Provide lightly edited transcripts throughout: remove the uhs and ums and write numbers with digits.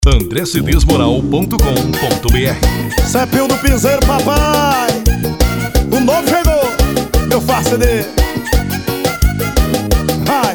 andrecedesmoral.com.br. Cepil do Piseiro, papai. O novo chegou, meu Far CD. Vai.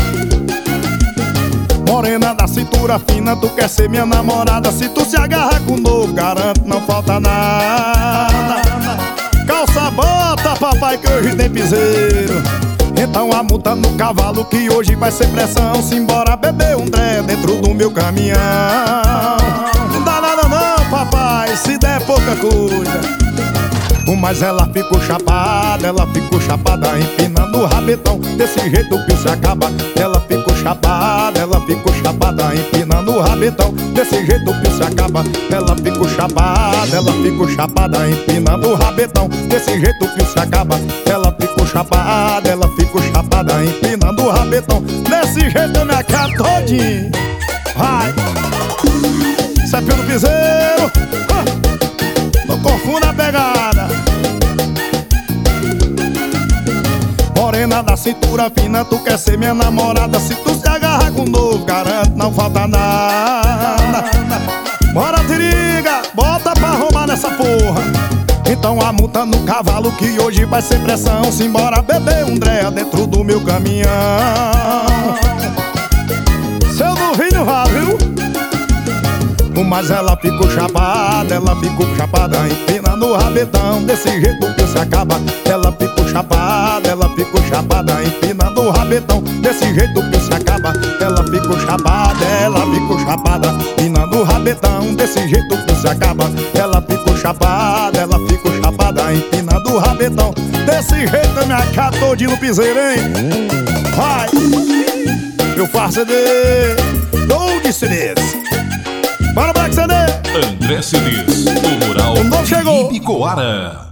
Morena da cintura fina, tu quer ser minha namorada. Se tu se agarrar com o novo, garanto, não falta nada. Calça, bota, papai, que hoje tem piseiro. Então a multa no cavalo, que hoje vai ser pressão. Simbora beber um dré dentro do meu caminhão. Não dá nada não, papai, se der pouca coisa. Mas ela ficou chapada, empinando o rabetão. Desse jeito o pio se acaba. Ela ficou chapada, empinando o rabetão. Desse jeito o pio se acaba. Ela ficou chapada, empinando o rabetão. Desse jeito o pio se acaba. Ela ficou chapada, empinando o rabetão. Desse jeito eu me acabo todinho. Vai! Cepil do Piseiro. Não confunda a pegada. Morena da cintura fina, tu quer ser minha namorada. Se tu se agarrar com o novo, garanto, não falta nada. Bora, tiriga, bota pra arrumar nessa porra. Então a multa no cavalo, que hoje vai ser pressão. Simbora beber um dré dentro do meu caminhão. Seu duvido vá, viu? Mas ela ficou chapada, empinando o rabetão. Desse jeito que se acaba. Ela ficou chapada, empinando o rabetão. Desse jeito que se acaba. Ela ficou chapada, empinando o rabetão. Desse jeito que se acaba. Ela ficou chapada, empinando o rabetão. Desse jeito eu me acabo todinho no piseiro, hein? Vai! Meu Far CD, Gold CDs. Bora, Black CD! André CDs, o Mural O novo chegou. Ibicoara.